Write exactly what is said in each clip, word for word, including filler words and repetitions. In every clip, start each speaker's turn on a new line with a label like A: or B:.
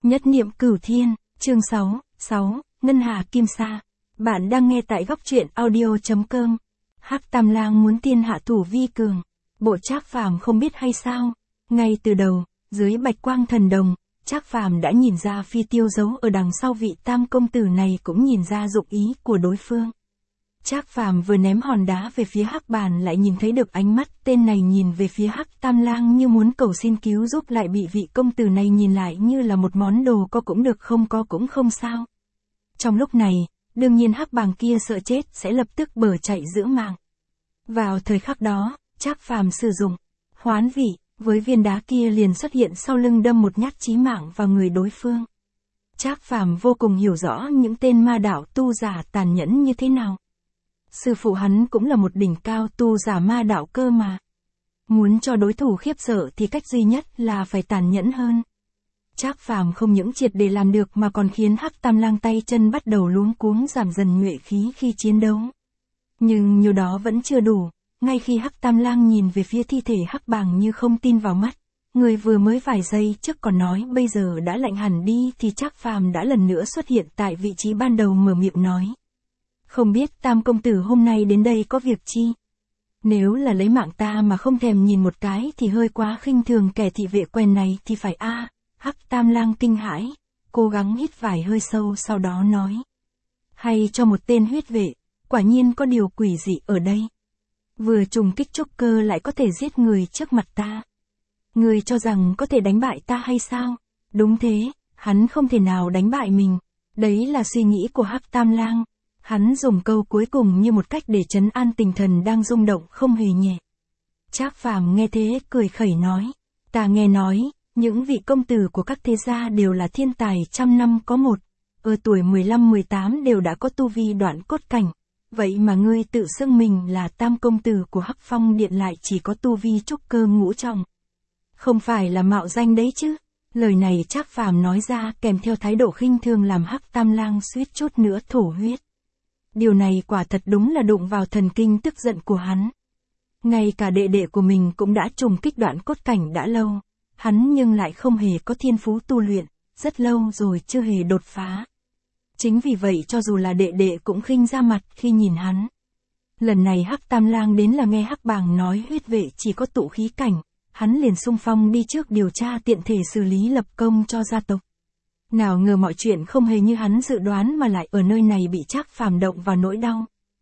A: Nhất niệm cửu thiên, chương sáu, sáu, Ngân Hà Kim Sa. Bạn đang nghe tại góc truyện audio.com. Hắc Tam Lang muốn tiên hạ thủ vi cường. Bộ Trác Phàm không biết hay sao? Ngay từ đầu, dưới bạch quang thần đồng, Trác Phàm đã nhìn ra Phi Tiêu giấu ở đằng sau vị tam công tử này cũng nhìn ra dụng ý của đối phương. Trác Phàm vừa ném hòn đá về phía Hắc Bàn lại nhìn thấy được ánh mắt tên này nhìn về phía Hắc Tam Lang như muốn cầu xin cứu giúp, lại bị vị công tử này nhìn lại như là một món đồ có cũng được không có cũng không sao. Trong lúc này, đương nhiên Hắc Bàng kia sợ chết sẽ lập tức bờ chạy giữ mạng. Vào thời khắc đó, Trác Phàm sử dụng hoán vị, với viên đá kia liền xuất hiện sau lưng đâm một nhát chí mạng vào người đối phương. Trác Phàm vô cùng hiểu rõ những tên ma đạo tu giả tàn nhẫn như thế nào. Sư phụ hắn cũng là một đỉnh cao tu giả ma đạo cơ mà. Muốn cho đối thủ khiếp sợ thì cách duy nhất là phải tàn nhẫn hơn. Trác Phàm không những triệt để làm được mà còn khiến Hắc Tam Lang tay chân bắt đầu luống cuống, giảm dần nhuệ khí khi chiến đấu. Nhưng nhiều đó vẫn chưa đủ, ngay khi Hắc Tam Lang nhìn về phía thi thể Hắc Bàng như không tin vào mắt, người vừa mới vài giây trước còn nói bây giờ đã lạnh hẳn đi, thì Trác Phàm đã lần nữa xuất hiện tại vị trí ban đầu, mở miệng nói. Không biết tam công tử hôm nay đến đây có việc chi? Nếu là lấy mạng ta mà không thèm nhìn một cái thì hơi quá khinh thường kẻ thị vệ quen này thì phải a. À. Hắc Tam Lang kinh hãi, cố gắng hít vài hơi sâu sau đó nói. Hay cho một tên huyết vệ, quả nhiên có điều quỷ dị ở đây. Vừa trùng kích trúc cơ lại có thể giết người trước mặt ta. Người cho rằng có thể đánh bại ta hay sao? Đúng thế, hắn không thể nào đánh bại mình. Đấy là suy nghĩ của Hắc Tam Lang. Hắn dùng câu cuối cùng như một cách để trấn an tinh thần đang rung động không hề nhẹ. Trác Phàm nghe thế cười khẩy nói. Ta nghe nói, những vị công tử của các thế gia đều là thiên tài trăm năm có một. Ở tuổi mười lăm mười tám đều đã có tu vi đoạn cốt cảnh. Vậy mà ngươi tự xưng mình là tam công tử của Hắc Phong Điện lại chỉ có tu vi trúc cơ ngũ trọng. Không phải là mạo danh đấy chứ? Lời này Trác Phàm nói ra kèm theo thái độ khinh thường làm Hắc Tam Lang suýt chút nữa thổ huyết. Điều này quả thật đúng là đụng vào thần kinh tức giận của hắn. Ngay cả đệ đệ của mình cũng đã trùng kích đoạn cốt cảnh đã lâu, hắn nhưng lại không hề có thiên phú tu luyện, rất lâu rồi chưa hề đột phá. Chính vì vậy cho dù là đệ đệ cũng khinh ra mặt khi nhìn hắn. Lần này Hắc Tam Lang đến là nghe Hắc Bàng nói huyết vệ chỉ có tụ khí cảnh, hắn liền xung phong đi trước điều tra tiện thể xử lý lập công cho gia tộc. Nào ngờ mọi chuyện không hề như hắn dự đoán mà lại ở nơi này bị Trác Phàm động vào nỗi đau.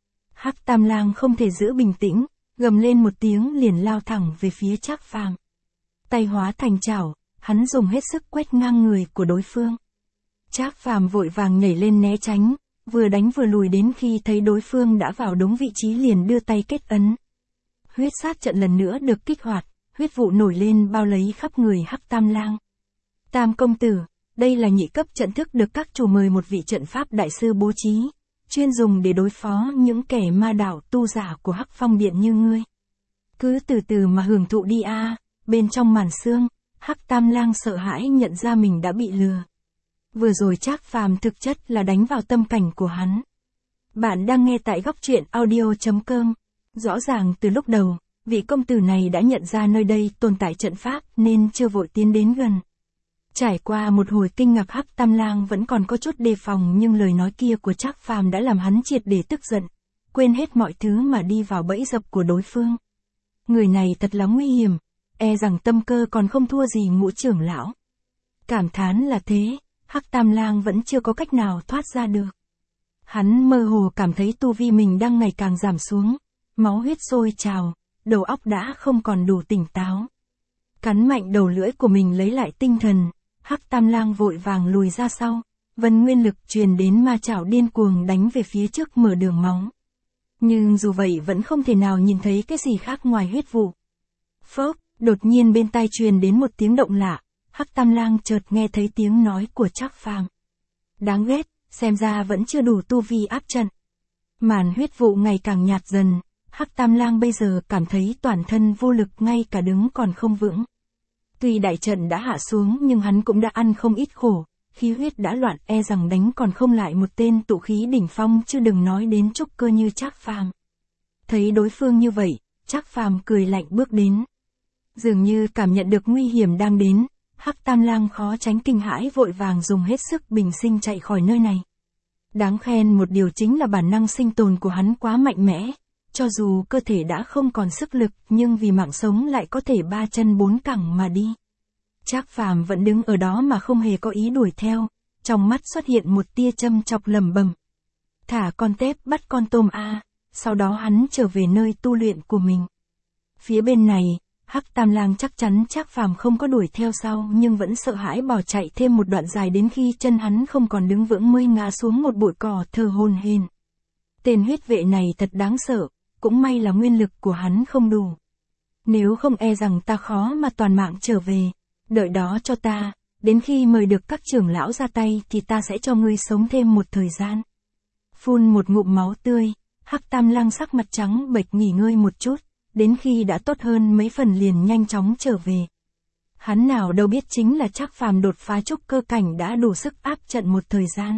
A: Hắc Tam Lang không thể giữ bình tĩnh, gầm lên một tiếng liền lao thẳng về phía Trác Phàm. Tay hóa thành chảo, hắn dùng hết sức quét ngang người của đối phương. Trác Phàm vội vàng nhảy lên né tránh, vừa đánh vừa lùi đến khi thấy đối phương đã vào đúng vị trí liền đưa tay kết ấn. Huyết sát trận lần nữa được kích hoạt, huyết vụ nổi lên bao lấy khắp người Hắc Tam Lang. Tam công tử, đây là nhị cấp trận thức được các chủ mời một vị trận pháp đại sư bố trí, chuyên dùng để đối phó những kẻ ma đạo tu giả của Hắc Phong Điện như ngươi. Cứ từ từ mà hưởng thụ đi a. À. Bên trong màn sương, Hắc Tam Lang sợ hãi nhận ra mình đã bị lừa. Vừa rồi Trác Phàm thực chất là đánh vào tâm cảnh của hắn. Bạn đang nghe tại góc truyện audio.com. Rõ ràng từ lúc đầu, vị công tử này đã nhận ra nơi đây tồn tại trận pháp nên chưa vội tiến đến gần. Trải qua một hồi kinh ngạc, Hắc Tam Lang vẫn còn có chút đề phòng, nhưng lời nói kia của Trác Phàm đã làm hắn triệt để tức giận, quên hết mọi thứ mà đi vào bẫy dập của đối phương. Người này thật là nguy hiểm, e rằng tâm cơ còn không thua gì Ngũ trưởng lão. Cảm thán là thế, Hắc Tam Lang vẫn chưa có cách nào thoát ra được. Hắn mơ hồ cảm thấy tu vi mình đang ngày càng giảm xuống, máu huyết sôi trào, đầu óc đã không còn đủ tỉnh táo. Cắn mạnh đầu lưỡi của mình lấy lại tinh thần, Hắc Tam Lang vội vàng lùi ra sau, vân nguyên lực truyền đến ma chảo điên cuồng đánh về phía trước mở đường máu. Nhưng dù vậy vẫn không thể nào nhìn thấy cái gì khác ngoài huyết vụ. Phốc, đột nhiên bên tai truyền đến một tiếng động lạ, Hắc Tam Lang chợt nghe thấy tiếng nói của Trác Phàm. Đáng ghét, xem ra vẫn chưa đủ tu vi áp trận. Màn huyết vụ ngày càng nhạt dần, Hắc Tam Lang bây giờ cảm thấy toàn thân vô lực, ngay cả đứng còn không vững. Tuy đại trận đã hạ xuống nhưng hắn cũng đã ăn không ít khổ, khí huyết đã loạn, e rằng đánh còn không lại một tên tụ khí đỉnh phong, chứ đừng nói đến trúc cơ như Trác Phàm. Thấy đối phương như vậy, Trác Phàm cười lạnh bước đến. Dường như cảm nhận được nguy hiểm đang đến, Hắc Tam Lang khó tránh kinh hãi vội vàng dùng hết sức bình sinh chạy khỏi nơi này. Đáng khen một điều chính là bản năng sinh tồn của hắn quá mạnh mẽ, cho dù cơ thể đã không còn sức lực nhưng vì mạng sống lại có thể ba chân bốn cẳng mà đi. Trác Phàm vẫn đứng ở đó mà không hề có ý đuổi theo, trong mắt xuất hiện một tia châm chọc lẩm bẩm. Thả con tép bắt con tôm a, sau đó hắn trở về nơi tu luyện của mình. Phía bên này, Hắc Tam Lang chắc chắn Trác Phàm không có đuổi theo sau nhưng vẫn sợ hãi bỏ chạy thêm một đoạn dài đến khi chân hắn không còn đứng vững mới ngã xuống một bụi cỏ thở hổn hển. Tên huyết vệ này thật đáng sợ, cũng may là nguyên lực của hắn không đủ. Nếu không e rằng ta khó mà toàn mạng trở về, đợi đó cho ta, đến khi mời được các trưởng lão ra tay thì ta sẽ cho ngươi sống thêm một thời gian. Phun một ngụm máu tươi, Hắc Tam Lang sắc mặt trắng bệch nghỉ ngơi một chút, đến khi đã tốt hơn mấy phần liền nhanh chóng trở về. Hắn nào đâu biết chính là Trác Phàm đột phá trúc cơ cảnh đã đủ sức áp trận một thời gian.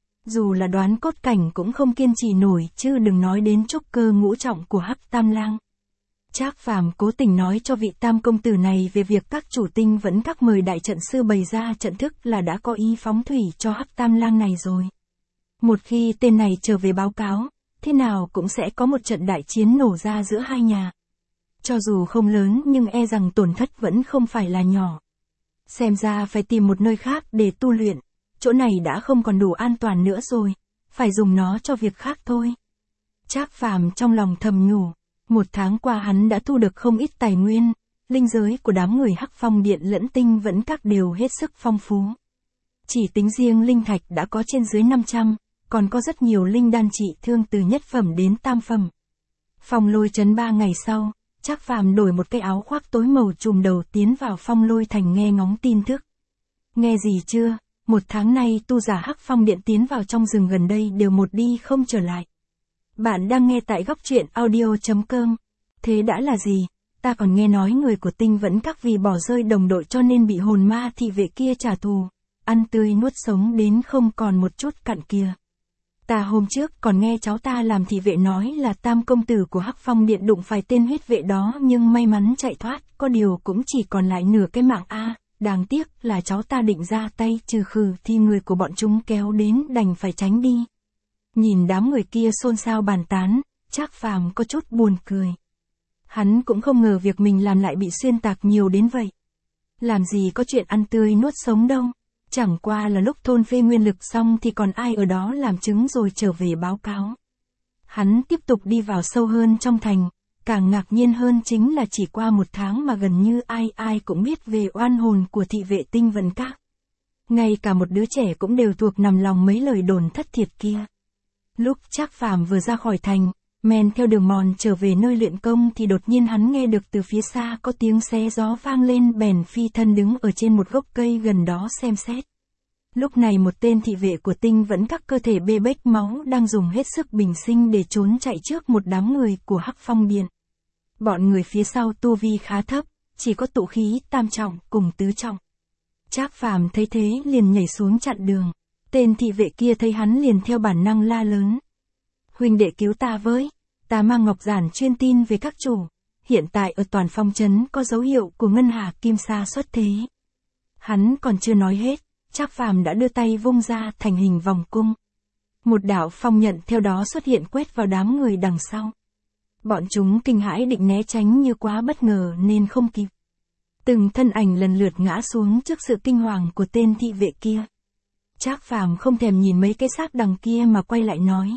A: Dù là đoán cốt cảnh cũng không kiên trì nổi chứ đừng nói đến trúc cơ ngũ trọng của Hắc Tam Lang. Trác Phàm cố tình nói cho vị tam công tử này về việc các chủ tinh vẫn các mời đại trận sư bày ra trận thức là đã có ý phóng thủy cho Hắc Tam Lang này rồi. Một khi tên này trở về báo cáo, thế nào cũng sẽ có một trận đại chiến nổ ra giữa hai nhà. Cho dù không lớn nhưng e rằng tổn thất vẫn không phải là nhỏ. Xem ra phải tìm một nơi khác để tu luyện, chỗ này đã không còn đủ an toàn nữa rồi, phải dùng nó cho việc khác thôi. Trác Phàm trong lòng thầm nhủ, một tháng qua hắn đã thu được không ít tài nguyên, linh giới của đám người Hắc Phong Điện lẫn tinh vẫn các đều hết sức phong phú. Chỉ tính riêng linh thạch đã có trên dưới năm trăm, còn có rất nhiều linh đan trị thương từ nhất phẩm đến tam phẩm. Phong Lôi Trấn ba ngày sau, Trác Phàm đổi một cái áo khoác tối màu trùm đầu tiến vào Phong Lôi Thành nghe ngóng tin tức. Nghe gì chưa, một tháng nay tu giả Hắc Phong Điện tiến vào trong rừng gần đây đều một đi không trở lại. Bạn đang nghe tại góc truyện audio chấm com. Thế đã là gì? Ta còn nghe nói người của tinh vẫn các vì bỏ rơi đồng đội cho nên bị hồn ma thị vệ kia trả thù, ăn tươi nuốt sống đến không còn một chút cặn kia. Ta hôm trước còn nghe cháu ta làm thị vệ nói là tam công tử của Hắc Phong Điện đụng phải tên huyết vệ đó nhưng may mắn chạy thoát, có điều cũng chỉ còn lại nửa cái mạng a. Đáng tiếc là cháu ta định ra tay trừ khử thì người của bọn chúng kéo đến đành phải tránh đi. Nhìn đám người kia xôn xao bàn tán, Trác Phàm có chút buồn cười. Hắn cũng không ngờ việc mình làm lại bị xuyên tạc nhiều đến vậy. Làm gì có chuyện ăn tươi nuốt sống đâu. Chẳng qua là lúc thôn phê nguyên lực xong thì còn ai ở đó làm chứng rồi trở về báo cáo. Hắn tiếp tục đi vào sâu hơn trong thành, càng ngạc nhiên hơn chính là chỉ qua một tháng mà gần như ai ai cũng biết về oan hồn của thị vệ tinh vận các. Ngay cả một đứa trẻ cũng đều thuộc nằm lòng mấy lời đồn thất thiệt kia. Lúc Trác Phàm vừa ra khỏi thành, men theo đường mòn trở về nơi luyện công thì đột nhiên hắn nghe được từ phía xa có tiếng xé gió vang lên, bèn phi thân đứng ở trên một gốc cây gần đó xem xét. Lúc này một tên thị vệ của tinh vẫn các cơ thể bê bết máu đang dùng hết sức bình sinh để trốn chạy trước một đám người của Hắc Phong Điện. Bọn người phía sau tu vi khá thấp, chỉ có tụ khí tam trọng cùng tứ trọng. Trác Phàm thấy thế liền nhảy xuống chặn đường. Tên thị vệ kia thấy hắn liền theo bản năng la lớn. Huynh đệ cứu ta với, ta mang ngọc giản chuyên tin về các chủ. Hiện tại ở toàn phong trấn có dấu hiệu của ngân hà kim sa xuất thế. Hắn còn chưa nói hết, Trác Phàm đã đưa tay vung ra thành hình vòng cung. Một đạo phong nhận theo đó xuất hiện quét vào đám người đằng sau. Bọn chúng kinh hãi định né tránh như quá bất ngờ nên không kịp. Từng thân ảnh lần lượt ngã xuống trước sự kinh hoàng của tên thị vệ kia. Trác Phàm không thèm nhìn mấy cái xác đằng kia mà quay lại nói.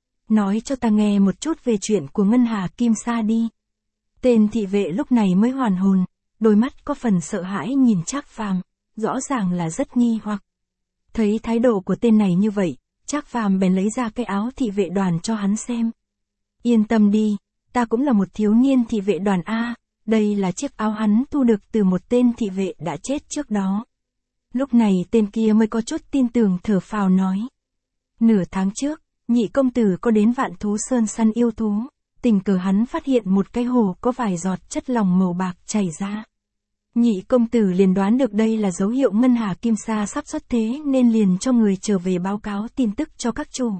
A: Nói cho ta nghe một chút về chuyện của ngân hà kim sa đi. Tên thị vệ lúc này mới hoàn hồn, đôi mắt có phần sợ hãi nhìn Trác Phàm, rõ ràng là rất nghi hoặc. Thấy thái độ của tên này như vậy, Trác Phàm bèn lấy ra cái áo thị vệ đoàn cho hắn xem. Yên tâm đi, ta cũng là một thiếu niên thị vệ đoàn A, đây là chiếc áo hắn thu được từ một tên thị vệ đã chết trước đó. Lúc này tên kia mới có chút tin tưởng thở phào nói. Nửa tháng trước, nhị công tử có đến Vạn Thú Sơn săn yêu thú, tình cờ hắn phát hiện một cái hồ có vài giọt chất lỏng màu bạc chảy ra. Nhị công tử liền đoán được đây là dấu hiệu ngân hà kim sa sắp xuất thế nên liền cho người trở về báo cáo tin tức cho các chủ.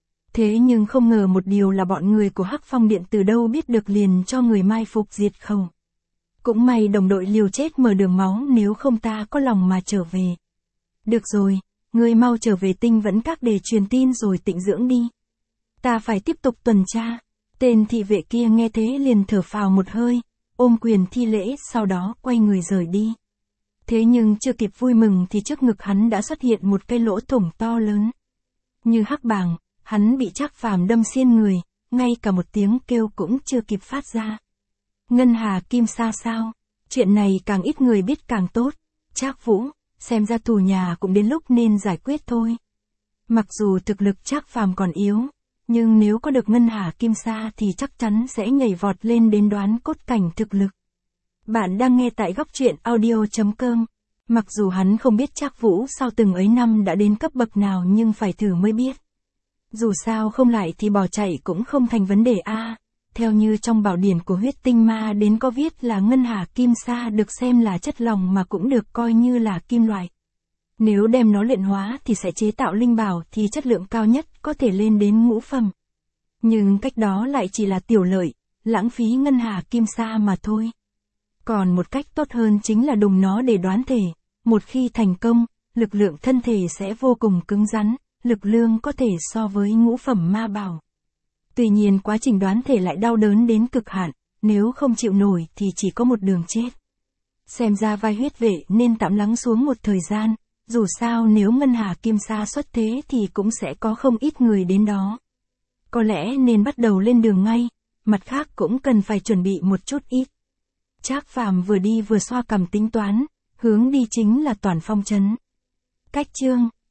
A: Thế nhưng không ngờ một điều là bọn người của Hắc Phong Điện từ đâu biết được liền cho người mai phục diệt khẩu. Cũng may đồng đội liều chết mở đường máu, nếu không ta có lòng mà trở về. Được rồi, ngươi mau trở về tinh vẫn các để truyền tin rồi tịnh dưỡng đi. Ta phải tiếp tục tuần tra. Tên thị vệ kia nghe thế liền thở phào một hơi, ôm quyền thi lễ, sau đó quay người rời đi. Thế nhưng chưa kịp vui mừng thì trước ngực hắn đã xuất hiện một cái lỗ thủng to lớn. Như hắc bàng, hắn bị Trác Phàm đâm xuyên người, ngay cả một tiếng kêu cũng chưa kịp phát ra. Ngân Hà Kim Sa sao? Chuyện này càng ít người biết càng tốt. Trác Vũ, xem ra tù nhà cũng đến lúc nên giải quyết thôi. Mặc dù thực lực Trác Phàm còn yếu, nhưng nếu có được Ngân Hà Kim Sa thì chắc chắn sẽ nhảy vọt lên đến đoán cốt cảnh thực lực. Bạn đang nghe tại góc truyện audio chấm com. Mặc dù hắn không biết Trác Vũ sau từng ấy năm đã đến cấp bậc nào nhưng phải thử mới biết. Dù sao không lại thì bỏ chạy cũng không thành vấn đề a. À, theo như trong bảo điển của huyết tinh ma đến có viết là Ngân Hà Kim Sa được xem là chất lòng mà cũng được coi như là kim loại. Nếu đem nó luyện hóa thì sẽ chế tạo linh bảo thì chất lượng cao nhất có thể lên đến ngũ phẩm. Nhưng cách đó lại chỉ là tiểu lợi, lãng phí Ngân Hà Kim Sa mà thôi. Còn một cách tốt hơn chính là đùng nó để đoán thể. Một khi thành công, lực lượng thân thể sẽ vô cùng cứng rắn, lực lượng có thể so với ngũ phẩm ma bảo. Tuy nhiên quá trình đoán thể lại đau đớn đến cực hạn, nếu không chịu nổi thì chỉ có một đường chết. Xem ra vai huyết vệ nên tạm lắng xuống một thời gian, dù sao nếu Ngân Hà Kim Sa xuất thế thì cũng sẽ có không ít người đến đó. Có lẽ nên bắt đầu lên đường ngay, mặt khác cũng cần phải chuẩn bị một chút ít. Trác Phàm vừa đi vừa xoa cằm tính toán, hướng đi chính là Toàn Phong trấn. Cách chương